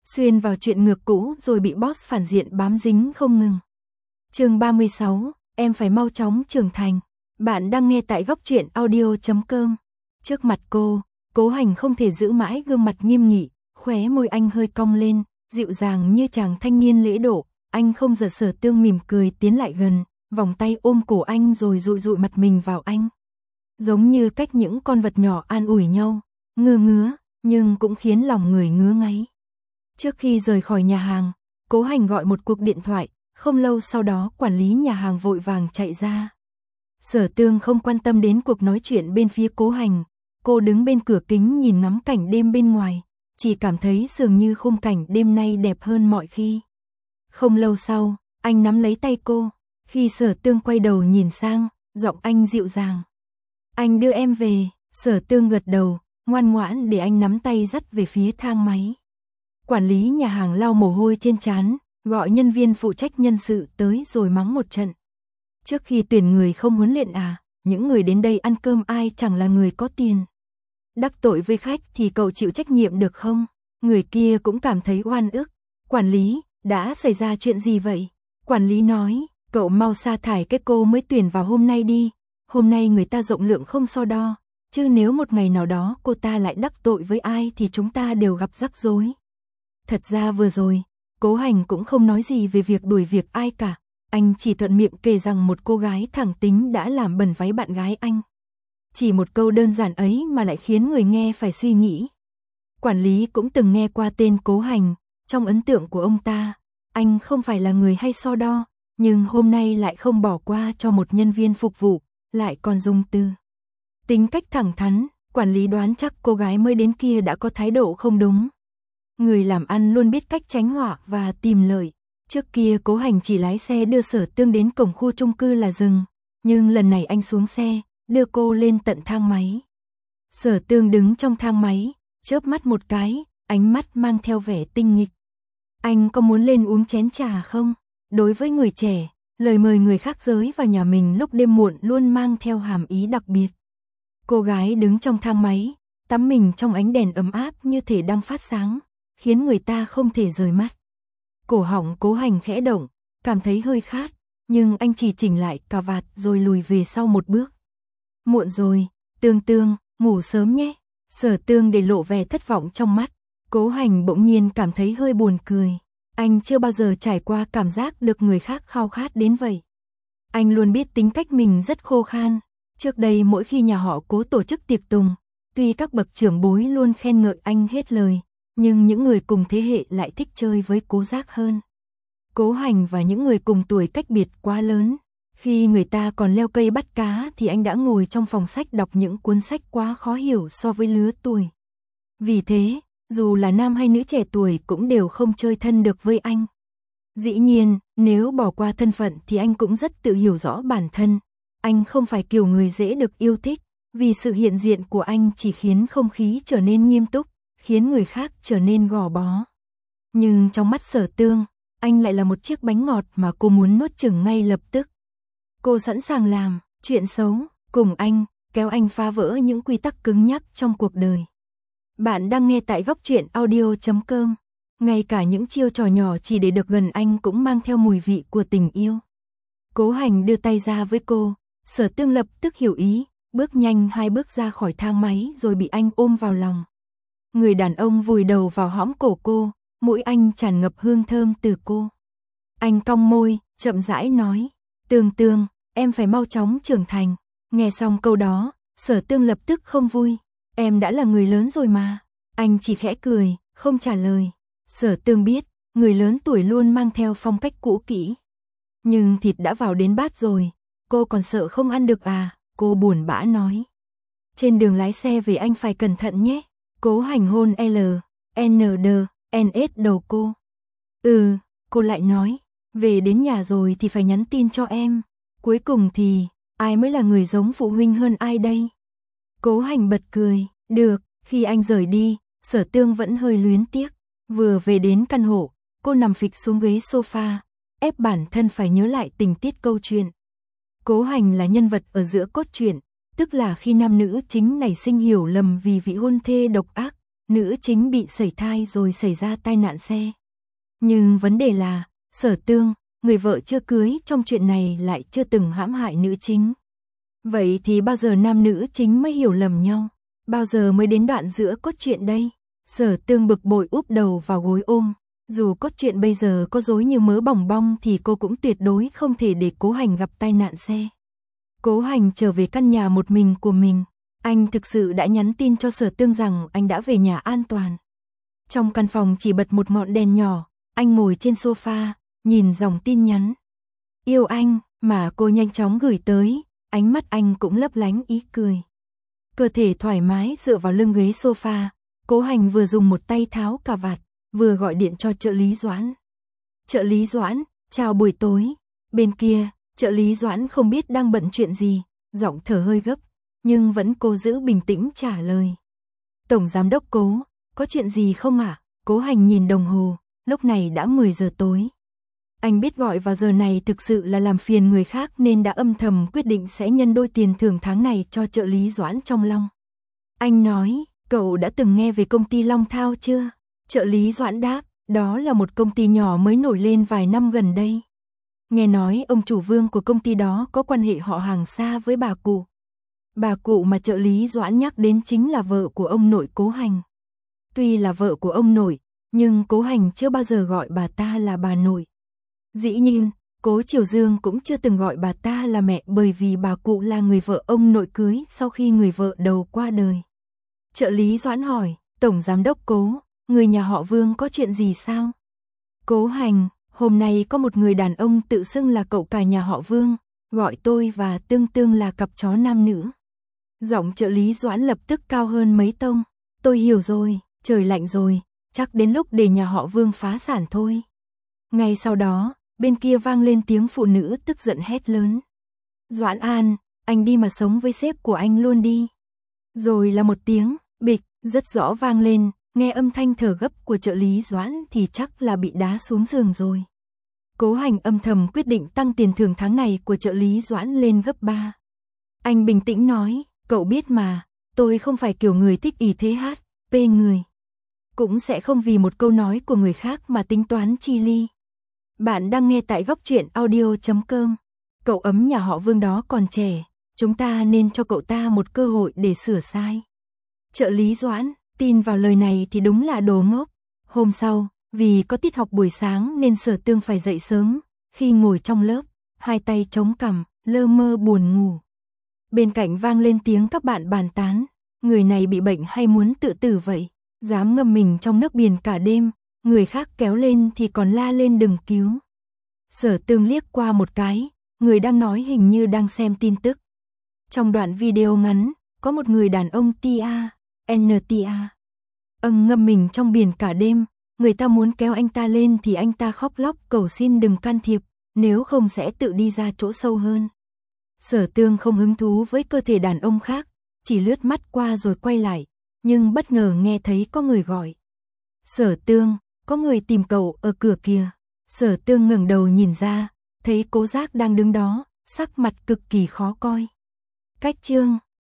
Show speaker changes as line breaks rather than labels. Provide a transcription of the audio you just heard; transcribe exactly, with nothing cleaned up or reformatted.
xuyên vào chuyện ngược cũ rồi bị boss phản diện bám dính không ngừng. Chương ba mươi sáu, em phải mau chóng trưởng thành. Bạn đang nghe tại góc truyện audio chấm com. Trước mặt cô, Cố Hành không thể giữ mãi gương mặt nghiêm nghị, khóe môi anh hơi cong lên, dịu dàng như chàng thanh niên lễ độ. Anh không giật Sở Tương mỉm cười tiến lại gần, vòng tay ôm cổ anh rồi dụi dụi mặt mình vào anh. Giống như cách những con vật nhỏ an ủi nhau, ngứa ngứa, nhưng cũng khiến lòng người ngứa ngáy. Trước khi rời khỏi nhà hàng, Cố Hành gọi một cuộc điện thoại, không lâu sau đó quản lý nhà hàng vội vàng chạy ra. Sở Tương không quan tâm đến cuộc nói chuyện bên phía Cố Hành, cô đứng bên cửa kính nhìn ngắm cảnh đêm bên ngoài, chỉ cảm thấy dường như khung cảnh đêm nay đẹp hơn mọi khi. Không lâu sau, anh nắm lấy tay cô, khi Sở Tương quay đầu nhìn sang, giọng anh dịu dàng. Anh đưa em về. Sở Tương gật đầu, ngoan ngoãn để anh nắm tay dắt về phía thang máy. Quản lý nhà hàng lau mồ hôi trên trán, gọi nhân viên phụ trách nhân sự tới rồi mắng một trận. Trước khi tuyển người không huấn luyện à, những người đến đây ăn cơm ai chẳng là người có tiền. Đắc tội với khách thì cậu chịu trách nhiệm được không? Người kia cũng cảm thấy oan ức. Quản lý, đã xảy ra chuyện gì vậy? Quản lý nói, cậu mau sa thải cái cô mới tuyển vào hôm nay đi. Hôm nay người ta rộng lượng không so đo, chứ nếu một ngày nào đó cô ta lại đắc tội với ai thì chúng ta đều gặp rắc rối. Thật ra vừa rồi, Cố Hành cũng không nói gì về việc đuổi việc ai cả. Anh chỉ thuận miệng kể rằng một cô gái thẳng tính đã làm bẩn váy bạn gái anh. Chỉ một câu đơn giản ấy mà lại khiến người nghe phải suy nghĩ. Quản lý cũng từng nghe qua tên Cố Hành, trong ấn tượng của ông ta, anh không phải là người hay so đo, nhưng hôm nay lại không bỏ qua cho một nhân viên phục vụ, lại còn dùng từ. Tính cách thẳng thắn, quản lý đoán chắc cô gái mới đến kia đã có thái độ không đúng. Người làm ăn luôn biết cách tránh họa và tìm lợi. Trước kia Cố Hành chỉ lái xe đưa Sở Tương đến cổng khu chung cư là dừng, nhưng lần này anh xuống xe, đưa cô lên tận thang máy. Sở Tương đứng trong thang máy, chớp mắt một cái, ánh mắt mang theo vẻ tinh nghịch. Anh có muốn lên uống chén trà không? Đối với người trẻ, lời mời người khác giới vào nhà mình lúc đêm muộn luôn mang theo hàm ý đặc biệt. Cô gái đứng trong thang máy, tắm mình trong ánh đèn ấm áp như thể đang phát sáng, khiến người ta không thể rời mắt. Cổ họng Cố Hành khẽ động, cảm thấy hơi khát, nhưng anh chỉ chỉnh lại cà vạt rồi lùi về sau một bước. Muộn rồi, Tương Tương, ngủ sớm nhé. Sở Tương để lộ vẻ thất vọng trong mắt. Cố Hành bỗng nhiên cảm thấy hơi buồn cười. Anh chưa bao giờ trải qua cảm giác được người khác khao khát đến vậy. Anh luôn biết tính cách mình rất khô khan. Trước đây mỗi khi nhà họ Cố tổ chức tiệc tùng, tuy các bậc trưởng bối luôn khen ngợi anh hết lời, nhưng những người cùng thế hệ lại thích chơi với Cố Giác hơn. Cố Hành và những người cùng tuổi cách biệt quá lớn. Khi người ta còn leo cây bắt cá thì anh đã ngồi trong phòng sách đọc những cuốn sách quá khó hiểu so với lứa tuổi. Vì thế, dù là nam hay nữ trẻ tuổi cũng đều không chơi thân được với anh. Dĩ nhiên, nếu bỏ qua thân phận thì anh cũng rất tự hiểu rõ bản thân. Anh không phải kiểu người dễ được yêu thích, vì sự hiện diện của anh chỉ khiến không khí trở nên nghiêm túc, khiến người khác trở nên gò bó. Nhưng trong mắt Sở Tương, anh lại là một chiếc bánh ngọt mà cô muốn nuốt chửng ngay lập tức. Cô sẵn sàng làm chuyện xấu cùng anh, kéo anh phá vỡ những quy tắc cứng nhắc trong cuộc đời. Bạn đang nghe tại góc truyện audio chấm com. Ngay cả những chiêu trò nhỏ chỉ để được gần anh cũng mang theo mùi vị của tình yêu. Cố Hành đưa tay ra với cô, Sở Tương lập tức hiểu ý, bước nhanh hai bước ra khỏi thang máy rồi bị anh ôm vào lòng. Người đàn ông vùi đầu vào hõm cổ cô, mũi anh tràn ngập hương thơm từ cô. Anh cong môi, chậm rãi nói, Tương Tương, em phải mau chóng trưởng thành. Nghe xong câu đó, Sở Tương lập tức không vui. Em đã là người lớn rồi mà. Anh chỉ khẽ cười, không trả lời. Sở Tương biết, người lớn tuổi luôn mang theo phong cách cũ kỹ. Nhưng thịt đã vào đến bát rồi, cô còn sợ không ăn được à? Cô buồn bã nói. Trên đường lái xe về anh phải cẩn thận nhé. Cố Hành hôn L, N D, N S đầu cô. Ừ, cô lại nói, về đến nhà rồi thì phải nhắn tin cho em. Cuối cùng thì, ai mới là người giống phụ huynh hơn ai đây? Cố Hành bật cười, được. Khi anh rời đi, Sở Tương vẫn hơi luyến tiếc. Vừa về đến căn hộ, cô nằm phịch xuống ghế sofa, ép bản thân phải nhớ lại tình tiết câu chuyện. Cố Hành là nhân vật ở giữa cốt truyện, tức là khi nam nữ chính nảy sinh hiểu lầm vì vị hôn thê độc ác, nữ chính bị sẩy thai rồi xảy ra tai nạn xe. Nhưng vấn đề là, Sở Tương, người vợ chưa cưới trong chuyện này lại chưa từng hãm hại nữ chính. Vậy thì bao giờ nam nữ chính mới hiểu lầm nhau? Bao giờ mới đến đoạn giữa cốt truyện đây? Sở Tương bực bội úp đầu vào gối ôm. Dù cốt truyện bây giờ có rối như mớ bòng bong thì cô cũng tuyệt đối không thể để Cố Hành gặp tai nạn xe. Cố Hành trở về căn nhà một mình của mình. Anh thực sự đã nhắn tin cho Sở Tương rằng anh đã về nhà an toàn. Trong căn phòng chỉ bật một ngọn đèn nhỏ, anh ngồi trên sofa, nhìn dòng tin nhắn. Yêu anh, mà cô nhanh chóng gửi tới, ánh mắt anh cũng lấp lánh ý cười. Cơ thể thoải mái dựa vào lưng ghế sofa, Cố Hành vừa dùng một tay tháo cà vạt, vừa gọi điện cho trợ lý Doãn. Trợ lý Doãn, chào buổi tối. Bên kia, trợ lý Doãn không biết đang bận chuyện gì, giọng thở hơi gấp, nhưng vẫn cố giữ bình tĩnh trả lời. Tổng giám đốc Cố, có chuyện gì không ạ? À? Cố Hành nhìn đồng hồ, lúc này đã mười giờ tối. Anh biết gọi vào giờ này thực sự là làm phiền người khác nên đã âm thầm quyết định sẽ nhân đôi tiền thưởng tháng này cho trợ lý Doãn trong Long. Anh nói, cậu đã từng nghe về công ty Long Thao chưa? Trợ lý Doãn đáp, đó là một công ty nhỏ mới nổi lên vài năm gần đây. Nghe nói ông chủ Vương của công ty đó có quan hệ họ hàng xa với bà cụ. Bà cụ mà trợ lý Doãn nhắc đến chính là vợ của ông nội Cố Hành. Tuy là vợ của ông nội, nhưng Cố Hành chưa bao giờ gọi bà ta là bà nội. Dĩ nhiên, Cố Triều Dương cũng chưa từng gọi bà ta là mẹ bởi vì bà cụ là người vợ ông nội cưới sau khi người vợ đầu qua đời. Trợ lý Doãn hỏi, Tổng Giám đốc Cố, người nhà họ Vương có chuyện gì sao? Cố Hành, hôm nay có một người đàn ông tự xưng là cậu cả nhà họ Vương, gọi tôi và Tương Tương là cặp chó nam nữ. Giọng trợ lý Doãn lập tức cao hơn mấy tông. Tôi hiểu rồi, trời lạnh rồi, chắc đến lúc để nhà họ Vương phá sản thôi. Ngay sau đó, bên kia vang lên tiếng phụ nữ tức giận hét lớn. Doãn An, anh đi mà sống với sếp của anh luôn đi. Rồi là một tiếng, bịch, rất rõ vang lên, nghe âm thanh thở gấp của trợ lý Doãn thì chắc là bị đá xuống giường rồi. Cố Hành âm thầm quyết định tăng tiền thưởng tháng này của trợ lý Doãn lên gấp ba. Anh bình tĩnh nói, cậu biết mà, tôi không phải kiểu người thích ỷ thế hát, pê người. Cũng sẽ không vì một câu nói của người khác mà tính toán chi ly. Bạn đang nghe tại góc truyện audio chấm com. Cậu ấm nhà họ Vương đó còn trẻ, chúng ta nên cho cậu ta một cơ hội để sửa sai. Trợ lý Doãn, tin vào lời này thì đúng là đồ ngốc. Hôm sau, vì có tiết học buổi sáng nên Sở Tương phải dậy sớm. Khi ngồi trong lớp, hai tay chống cằm, lơ mơ buồn ngủ. Bên cạnh vang lên tiếng các bạn bàn tán. Người này bị bệnh hay muốn tự tử vậy? Dám ngâm mình trong nước biển cả đêm, người khác kéo lên thì còn la lên đừng cứu. Sở Tương liếc qua một cái, người đang nói hình như đang xem tin tức. Trong đoạn video ngắn, có một người đàn ông tê a, en tê a. Âng ngâm mình trong biển cả đêm, người ta muốn kéo anh ta lên thì anh ta khóc lóc cầu xin đừng can thiệp, nếu không sẽ tự đi ra chỗ sâu hơn. Sở Tương không hứng thú với cơ thể đàn ông khác, chỉ lướt mắt qua rồi quay lại, nhưng bất ngờ nghe thấy có người gọi. Sở Tương, có người tìm cậu ở cửa kìa. Sở Tương ngẩng đầu nhìn ra, thấy Cố Giác đang đứng đó, sắc mặt cực kỳ khó coi. Cách chương